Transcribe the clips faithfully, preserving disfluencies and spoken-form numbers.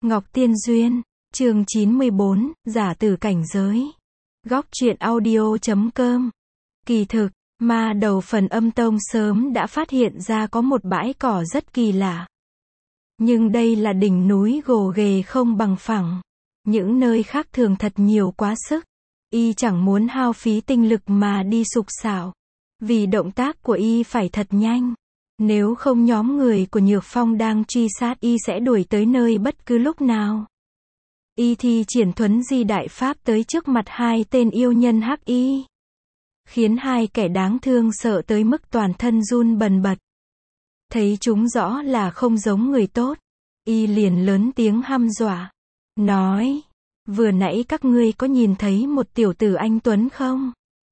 Ngọc Tiên Duyên, chương chín mươi bốn, giả tử cảnh giới. Góc truyện audio chấm com. Kỳ thực, ma đầu Phần Âm Tông sớm đã phát hiện ra có một bãi cỏ rất kỳ lạ. Nhưng đây là đỉnh núi gồ ghề không bằng phẳng. Những nơi khác thường thật nhiều quá sức. Y chẳng muốn hao phí tinh lực mà đi sục sạo. Vì động tác của Y phải thật nhanh. Nếu không nhóm người của Nhược Phong đang truy sát Y sẽ đuổi tới nơi bất cứ lúc nào. Y thi triển Thuấn Di Đại Pháp tới trước mặt hai tên yêu nhân hắc y. Khiến hai kẻ đáng thương sợ tới mức toàn thân run bần bật. Thấy chúng rõ là không giống người tốt. Y liền lớn tiếng hăm dọa. Nói, vừa nãy các ngươi có nhìn thấy một tiểu tử anh Tuấn không?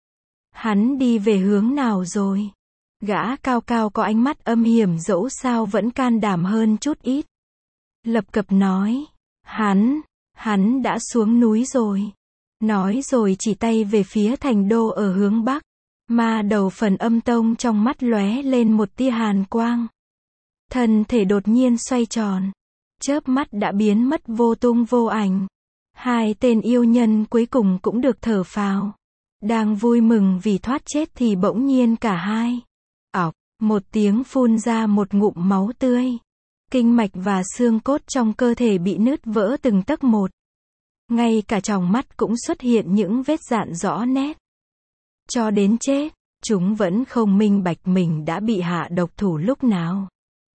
Hắn đi về hướng nào rồi? Gã cao cao có ánh mắt âm hiểm dẫu sao vẫn can đảm hơn chút ít. Lập cập nói, hắn, hắn đã xuống núi rồi. Nói rồi chỉ tay về phía thành đô ở hướng bắc. Ma đầu Phần Âm Tông trong mắt lóe lên một tia hàn quang. Thân thể đột nhiên xoay tròn. Chớp mắt đã biến mất vô tung vô ảnh. Hai tên yêu nhân cuối cùng cũng được thở phào. Đang vui mừng vì thoát chết thì bỗng nhiên cả hai. Ọc, một tiếng phun ra một ngụm máu tươi. Kinh mạch và xương cốt trong cơ thể bị nứt vỡ từng tấc một. Ngay cả tròng mắt cũng xuất hiện những vết rạn rõ nét. Cho đến chết, chúng vẫn không minh bạch mình đã bị hạ độc thủ lúc nào.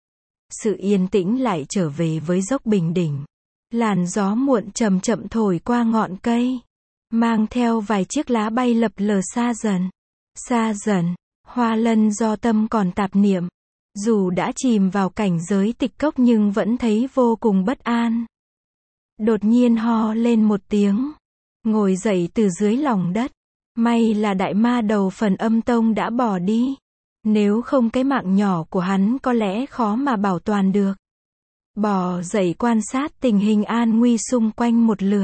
Sự yên tĩnh lại trở về với dốc Bình Đỉnh. Làn gió muộn chậm chậm thổi qua ngọn cây. Mang theo vài chiếc lá bay lập lờ xa dần. Xa dần, Hoa Lân do tâm còn tạp niệm. Dù đã chìm vào cảnh giới tịch cốc nhưng vẫn thấy vô cùng bất an. Đột nhiên ho lên một tiếng. Ngồi dậy từ dưới lòng đất. May là đại ma đầu Phần Âm Tông đã bỏ đi. Nếu không cái mạng nhỏ của hắn có lẽ khó mà bảo toàn được. Bò dậy quan sát tình hình an nguy xung quanh một lượt.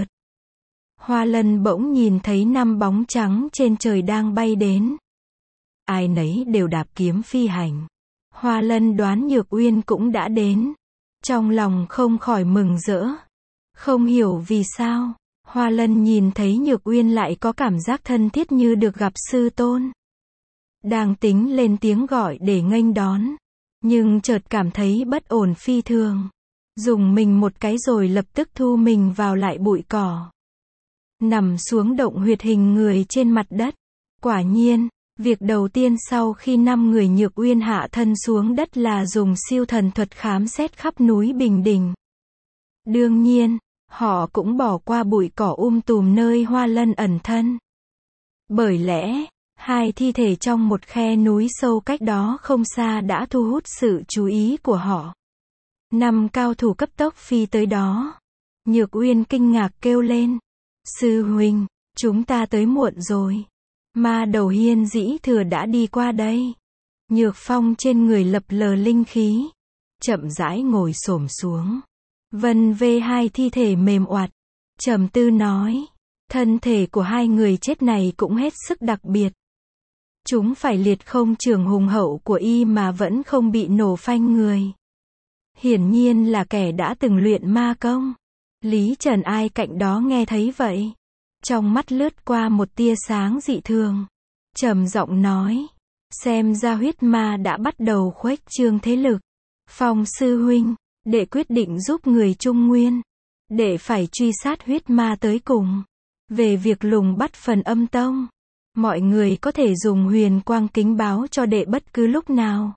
Hoa Lân bỗng nhìn thấy năm bóng trắng trên trời đang bay đến. Ai nấy đều đạp kiếm phi hành. Hoa Lân đoán Nhược Uyên cũng đã đến. Trong lòng không khỏi mừng rỡ. Không hiểu vì sao, Hoa Lân nhìn thấy Nhược Uyên lại có cảm giác thân thiết như được gặp sư tôn. Đang tính lên tiếng gọi để nghênh đón. Nhưng chợt cảm thấy bất ổn phi thường. Dùng mình một cái rồi lập tức thu mình vào lại bụi cỏ. Nằm xuống động huyệt hình người trên mặt đất. Quả nhiên, việc đầu tiên sau khi năm người Nhược Uyên hạ thân xuống đất là dùng siêu thần thuật khám xét khắp núi Bình Đỉnh. Đương nhiên, họ cũng bỏ qua bụi cỏ um tùm nơi Hoa Lân ẩn thân. Bởi lẽ, hai thi thể trong một khe núi sâu cách đó không xa đã thu hút sự chú ý của họ. Năm cao thủ cấp tốc phi tới đó. Nhược Uyên kinh ngạc kêu lên. Sư huynh, chúng ta tới muộn rồi. Ma đầu Hiên Dĩ Thừa đã đi qua đây. Nhược Phong trên người lập lờ linh khí. Chậm rãi ngồi xổm xuống. Vân vê hai thi thể mềm oặt. Trầm tư nói. Thân thể của hai người chết này cũng hết sức đặc biệt. Chúng phải liệt không trường hùng hậu của y mà vẫn không bị nổ phanh người. Hiển nhiên là kẻ đã từng luyện ma công. Lý Trần Ai cạnh đó nghe thấy vậy. Trong mắt lướt qua một tia sáng dị thường. Trầm giọng nói. Xem ra huyết ma đã bắt đầu khuếch trương thế lực. Phong sư huynh, đệ quyết định giúp người Trung Nguyên. Đệ phải truy sát huyết ma tới cùng. Về việc lùng bắt Phần Âm Tông. Mọi người có thể dùng huyền quang kính báo cho đệ bất cứ lúc nào.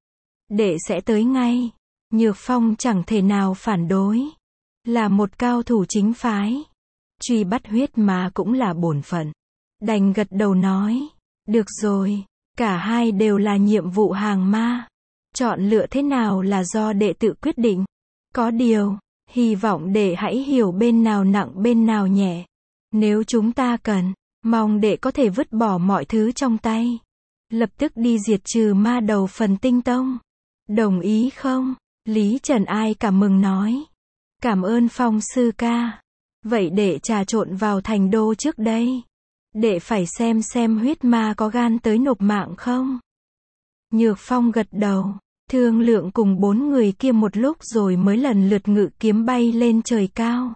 Đệ sẽ tới ngay. Nhược Phong chẳng thể nào phản đối. Là một cao thủ chính phái. Truy bắt huyết ma cũng là bổn phận. Đành gật đầu nói. Được rồi, cả hai đều là nhiệm vụ hàng ma. Chọn lựa thế nào là do đệ tự quyết định. Có điều, hy vọng đệ hãy hiểu bên nào nặng bên nào nhẹ. Nếu chúng ta cần, mong đệ có thể vứt bỏ mọi thứ trong tay. Lập tức đi diệt trừ ma đầu Phần Tinh Tông. Đồng ý không? Lý Trần Ai cảm mừng nói. Cảm ơn Phong sư ca. Vậy đệ trà trộn vào thành đô trước đây. Đệ phải xem xem huyết ma có gan tới nộp mạng không? Nhược Phong gật đầu. thương lượng cùng bốn người kia một lúc rồi mới lần lượt ngự kiếm bay lên trời cao.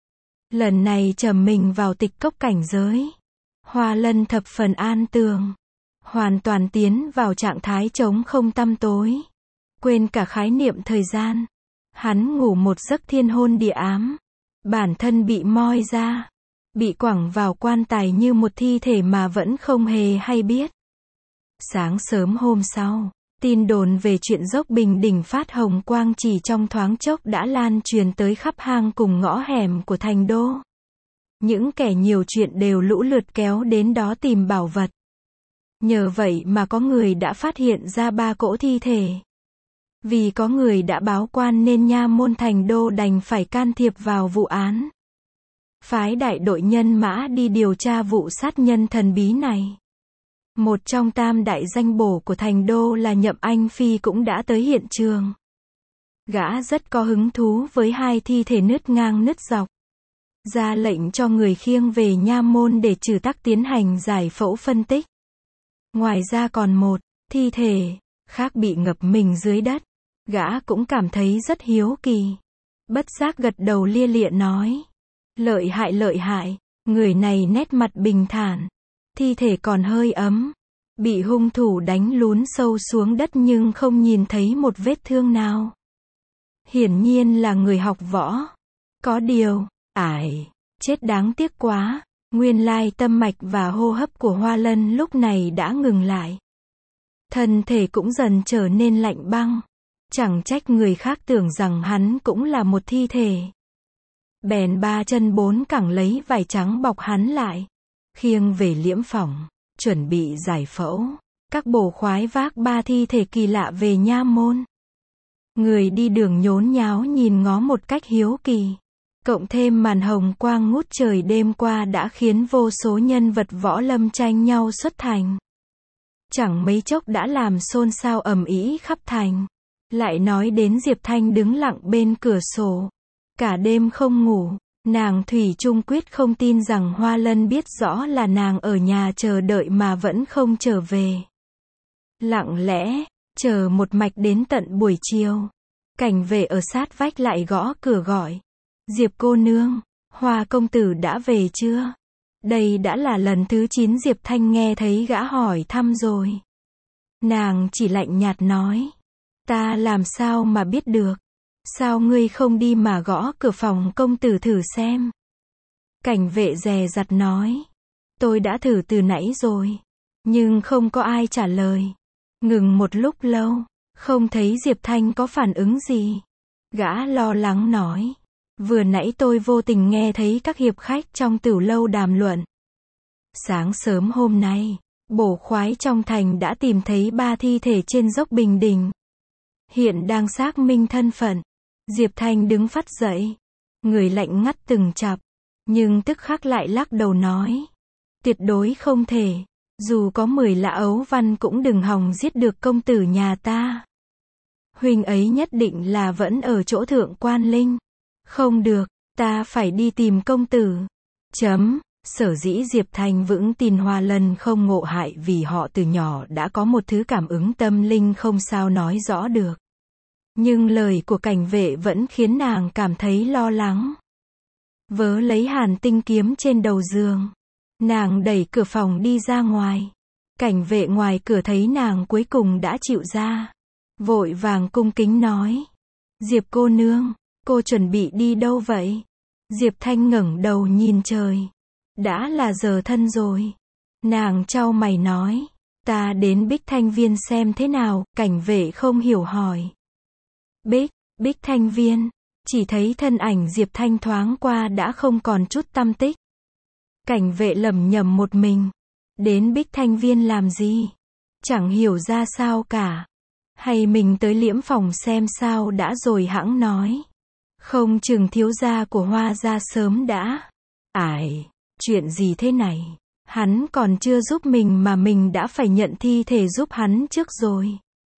Lần này trầm mình vào tịch cốc cảnh giới. Hoa Lân thập phần an tường. Hoàn toàn tiến vào trạng thái trống không tăm tối. Quên cả khái niệm thời gian. Hắn ngủ một giấc thiên hôn địa ám. Bản thân bị moi ra. Bị quẳng vào quan tài như một thi thể mà vẫn không hề hay biết. Sáng sớm hôm sau, tin đồn về chuyện dốc Bình Đỉnh phát hồng quang chỉ trong thoáng chốc đã lan truyền tới khắp hang cùng ngõ hẻm của thành đô. Những kẻ nhiều chuyện đều lũ lượt kéo đến đó tìm bảo vật. Nhờ vậy mà có người đã phát hiện ra ba cỗ thi thể. Vì có người đã báo quan nên nha môn thành đô đành phải can thiệp vào vụ án. Phái đại đội nhân mã đi điều tra vụ sát nhân thần bí này. Một trong tam đại danh bổ của thành đô là Nhậm Anh Phi cũng đã tới hiện trường. Gã rất có hứng thú với hai thi thể nứt ngang nứt dọc. Ra lệnh cho người khiêng về nha môn để trừ tắc tiến hành giải phẫu phân tích. Ngoài ra còn một thi thể khác bị ngập mình dưới đất. Gã cũng cảm thấy rất hiếu kỳ. Bất giác gật đầu lia lịa nói. Lợi hại lợi hại, người này nét mặt bình thản. Thi thể còn hơi ấm. Bị hung thủ đánh lún sâu xuống đất nhưng không nhìn thấy một vết thương nào. Hiển nhiên là người học võ. Có điều, ải, chết đáng tiếc quá. Nguyên lai tâm mạch và hô hấp của Hoa Lân lúc này đã ngừng lại. Thân thể cũng dần trở nên lạnh băng. Chẳng trách người khác tưởng rằng hắn cũng là một thi thể. Bèn ba chân bốn cẳng lấy vải trắng bọc hắn lại. Khiêng về liễm phòng, chuẩn bị giải phẫu. Các bổ khoái vác ba thi thể kỳ lạ về nha môn. Người đi đường nhốn nháo nhìn ngó một cách hiếu kỳ. Cộng thêm màn hồng quang ngút trời đêm qua đã khiến vô số nhân vật võ lâm tranh nhau xuất thành. Chẳng mấy chốc đã làm xôn xao ầm ĩ khắp thành. Lại nói đến Diệp Thanh đứng lặng bên cửa sổ. Cả đêm không ngủ, nàng thủy chung quyết không tin rằng Hoa Lân biết rõ là nàng ở nhà chờ đợi mà vẫn không trở về. Lặng lẽ, chờ một mạch đến tận buổi chiều. Cảnh vệ ở sát vách lại gõ cửa gọi. Diệp cô nương, Hoa công tử đã về chưa? Đây đã là lần thứ chín Diệp Thanh nghe thấy gã hỏi thăm rồi. Nàng chỉ lạnh nhạt nói. Ta làm sao mà biết được? Sao ngươi không đi mà gõ cửa phòng công tử thử xem? Cảnh vệ dè dặt nói. Tôi đã thử từ nãy rồi. Nhưng không có ai trả lời. Ngừng một lúc lâu. Không thấy Diệp Thanh có phản ứng gì. Gã lo lắng nói. Vừa nãy tôi vô tình nghe thấy các hiệp khách trong tửu lâu đàm luận. Sáng sớm hôm nay, bổ khoái trong thành đã tìm thấy ba thi thể trên dốc Bình Đỉnh. Hiện đang xác minh thân phận. Diệp Thanh đứng phắt dậy. Người lạnh ngắt từng chặp. Nhưng tức khắc lại lắc đầu nói. Tuyệt đối không thể. Dù có mười lã ấu văn cũng đừng hòng giết được công tử nhà ta. Huynh ấy nhất định là vẫn ở chỗ thượng quan linh. Không được, ta phải đi tìm công tử. Chấm. Sở dĩ Diệp Thanh vững tin Hoa Lân không ngộ hại vì họ từ nhỏ đã có một thứ cảm ứng tâm linh không sao nói rõ được. Nhưng lời của cảnh vệ vẫn khiến nàng cảm thấy lo lắng. Vớ lấy hàn tinh kiếm trên đầu giường. Nàng đẩy cửa phòng đi ra ngoài. Cảnh vệ ngoài cửa thấy nàng cuối cùng đã chịu ra. Vội vàng cung kính nói. Diệp cô nương, cô chuẩn bị đi đâu vậy? Diệp Thanh ngẩng đầu nhìn trời. Đã là giờ thân rồi. Nàng chau mày nói. Ta đến Bích Thanh Viên xem thế nào, cảnh vệ không hiểu hỏi. Bích, Bích Thanh Viên. Chỉ thấy thân ảnh Diệp Thanh thoáng qua đã không còn chút tăm tích. Cảnh vệ lẩm nhẩm một mình. Đến Bích Thanh Viên làm gì? Chẳng hiểu ra sao cả. Hay mình tới liễm phòng xem sao đã rồi hẵng nói. Không chừng thiếu gia của Hoa gia sớm đã. Ải, chuyện gì thế này? Hắn còn chưa giúp mình mà mình đã phải nhận thi thể giúp hắn trước rồi.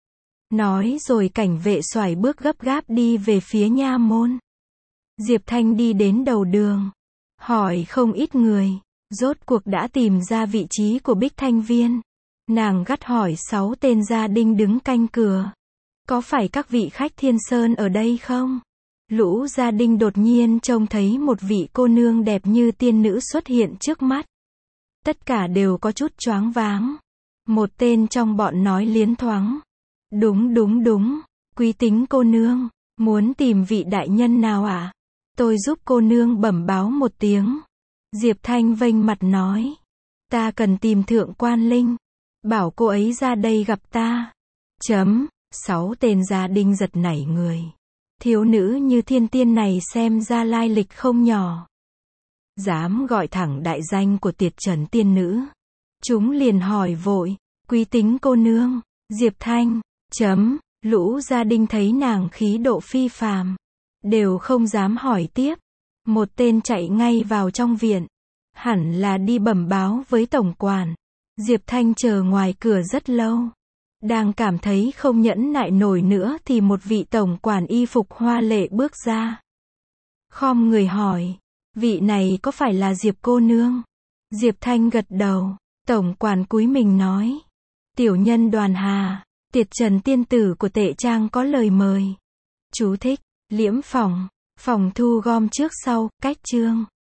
Nói rồi cảnh vệ xoài bước gấp gáp đi về phía nha môn. Diệp Thanh đi đến đầu đường. Hỏi không ít người. Rốt cuộc đã tìm ra vị trí của Bích Thanh Viên. Nàng gắt hỏi sáu tên gia đinh đứng canh cửa. Có phải các vị khách Thiên Sơn ở đây không? Lũ gia đình đột nhiên trông thấy một vị cô nương đẹp như tiên nữ xuất hiện trước mắt. Tất cả đều có chút choáng váng. Một tên trong bọn nói liến thoáng. Đúng đúng đúng, quý tính cô nương, muốn tìm vị đại nhân nào ạ? À? Tôi giúp cô nương bẩm báo một tiếng. Diệp Thanh vênh mặt nói. Ta cần tìm thượng quan linh. Bảo cô ấy ra đây gặp ta. Chấm, sáu tên gia đình giật nảy người. Thiếu nữ như thiên tiên này xem ra lai lịch không nhỏ. Dám gọi thẳng đại danh của Tiệt Trần tiên nữ. Chúng liền hỏi vội, quý tính cô nương, Diệp Thanh, chấm, lũ gia đình thấy nàng khí độ phi phàm. Đều không dám hỏi tiếp. Một tên chạy ngay vào trong viện. Hẳn là đi bẩm báo với tổng quản. Diệp Thanh chờ ngoài cửa rất lâu. Đang cảm thấy không nhẫn nại nổi nữa thì một vị tổng quản y phục hoa lệ bước ra. Khom người hỏi, vị này có phải là Diệp cô nương? Diệp Thanh gật đầu. Tổng quản cúi mình nói, tiểu nhân Đoàn Hà, Tiệt Trần tiên tử của Tệ Trang có lời mời. Chú thích, liễm phòng, phòng thu gom trước sau, cách chương.